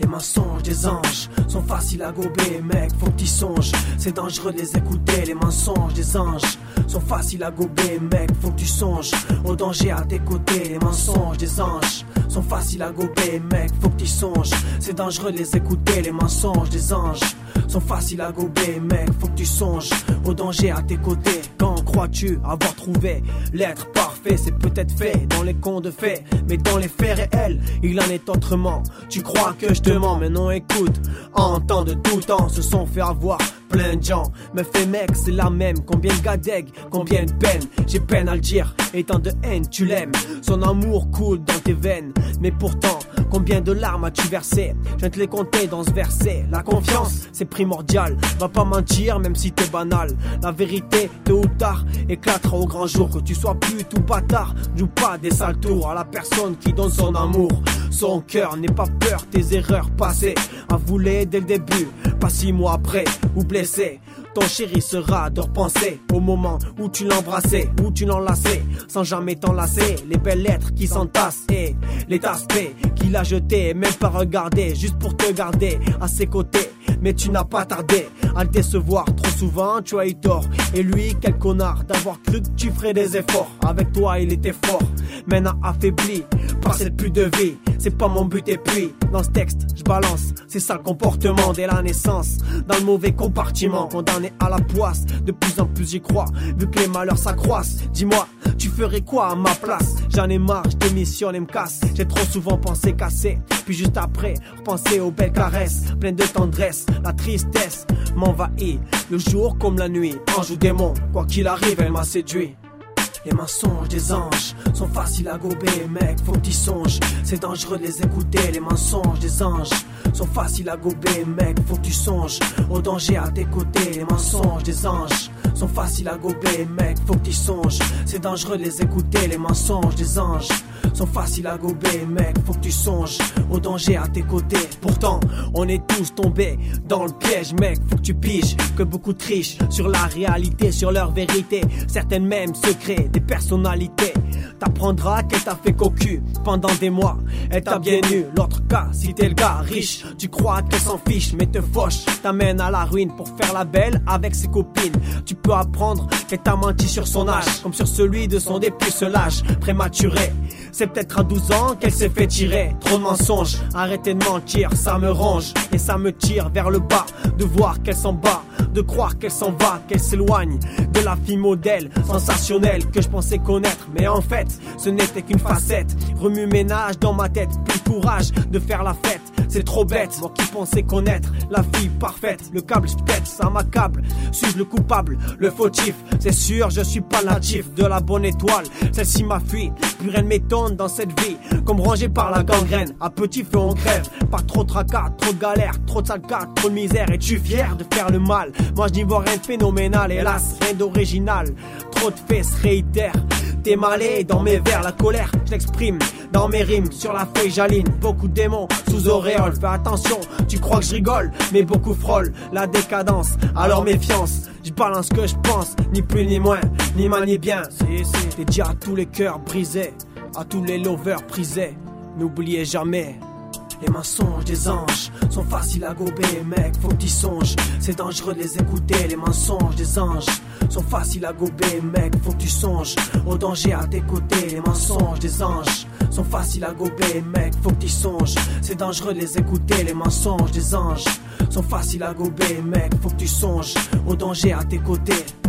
Les mensonges des anges sont faciles à gober, mec, faut que tu songes. C'est dangereux de les écouter, les mensonges des anges sont faciles à gober, mec, faut que tu songes. Au danger à tes côtés, les mensonges des anges sont faciles à gober, mec, faut que tu songes. C'est dangereux de les écouter, les mensonges des anges sont faciles à gober, mec, faut que tu songes. Au danger à tes côtés. Quand crois-tu avoir trouvé l'être parfait? C'est peut-être fait dans les contes de fées, mais dans les faits réels, il en est autrement. Tu crois que je te mens, mais non, écoute. En temps de tout temps, se sont fait avoir plein de gens. Mais fait mec, c'est la même. Combien de gars d'aigle, combien de peine. J'ai peine à le dire, et tant de haine, tu l'aimes. Son amour coule dans tes veines. Mais pourtant, combien de larmes as-tu versé? Je viens te les compter dans ce verset. La confiance, c'est primordial. Va pas mentir, même si t'es banal. La vérité, tôt ou tard, éclatera au grand jour. Que tu sois pute ou bâtard, joue pas des sales tours à la personne qui donne son amour. Son cœur n'est pas peur, tes erreurs passées. Avouez dès le début, pas 6 mois après, ou blessé. Ton chéri sera de repenser au moment où tu l'embrassais, où tu l'enlaçais, sans jamais t'enlacer. Les belles lettres qui s'entassent et les aspects qu'il a jetés, même pas regardé, juste pour te garder à ses côtés. Mais tu n'as pas tardé à le décevoir, trop souvent tu as eu tort. Et lui, quel connard d'avoir cru que tu ferais des efforts. Avec toi il était fort, maintenant affaibli par cette pute de vie. C'est pas mon but et puis, dans ce texte, je balance. C'est ça le comportement dès la naissance. Dans le mauvais compartiment, condamné à la poisse. De plus en plus j'y crois, vu que les malheurs s'accroissent. Dis-moi, tu ferais quoi à ma place? J'en ai marre, je démissionne et me casse. J'ai trop souvent pensé casser, puis juste après, repenser aux belles caresses, pleines de tendresse. La tristesse m'envahit, le jour comme la nuit. Ange ou démon, quoi qu'il arrive, elle m'a séduit. Les mensonges des anges sont faciles à gober, mec, faut que tu songes. C'est dangereux de les écouter, les mensonges des anges sont faciles à gober, mec, faut que tu songes. Au danger à tes côtés, les mensonges des anges sont faciles à gober, mec, faut que tu songes. C'est dangereux de les écouter, les mensonges des anges sont faciles à gober, mec, faut que tu songes. Au danger à tes côtés. Pourtant, on est tous tombés dans le piège, mec, faut que tu piges que beaucoup trichent sur la réalité, sur leur vérité. Certaines même secrets, des personnalités. T'apprendras qu'elle t'a fait cocu pendant des mois. Elle t'a bien eu. L'autre cas, si t'es le gars riche, tu crois qu'elle s'en fiche, mais te fauche, t'amène à la ruine pour faire la belle avec ses copines. Tu peux apprendre qu'elle t'a menti sur son âge, comme sur celui de son dépucelage prématuré. C'est peut-être à 12 ans qu'elle s'est fait tirer. Trop de mensonges, arrêtez de mentir, ça me ronge et ça me tire vers le bas. De voir qu'elle s'en bat, de croire qu'elle s'en va, qu'elle s'éloigne de la fille modèle sensationnelle que je pensais connaître. Mais en fait, ce n'était qu'une facette. Remue-ménage dans ma tête, plus courage de faire la fête. C'est trop bête, moi qui pensais connaître la fille parfaite. Le câble je pète, ça m'accable. Suis-je le coupable, le fautif? C'est sûr, je suis pas natif de la bonne étoile. Celle-ci m'a fui, plus rien ne m'étonne dans cette vie. Comme rangé par la gangrène, à petit feu on crève. Pas trop de tracas, trop de galères, trop de sales cas, trop de misère. Es-tu fier de faire le mal? Moi je n'y vois rien de phénoménal, hélas, rien d'original. Trop de faits se réitèrent. T'es malé dans mes vers, la colère, je l'exprime dans mes rimes, sur la feuille j'aligne. Beaucoup de démons sous auréole, fais attention, tu crois que je rigole, mais beaucoup frôlent la décadence, alors méfiance. Je balance ce que je pense, ni plus ni moins, ni mal ni bien. C'est dédié à tous les cœurs brisés, à tous les lovers prisés. N'oubliez jamais, les mensonges des anges sont faciles à gober, mec, faut que tu songes. C'est dangereux de les écouter, les mensonges des anges sont faciles à gober, mec, faut que tu songes. Au danger à tes côtés, les mensonges des anges sont faciles à gober, mec, faut que tu songes. C'est dangereux de les écouter, les mensonges des anges sont faciles à gober, mec, faut que tu songes. Au danger à tes côtés.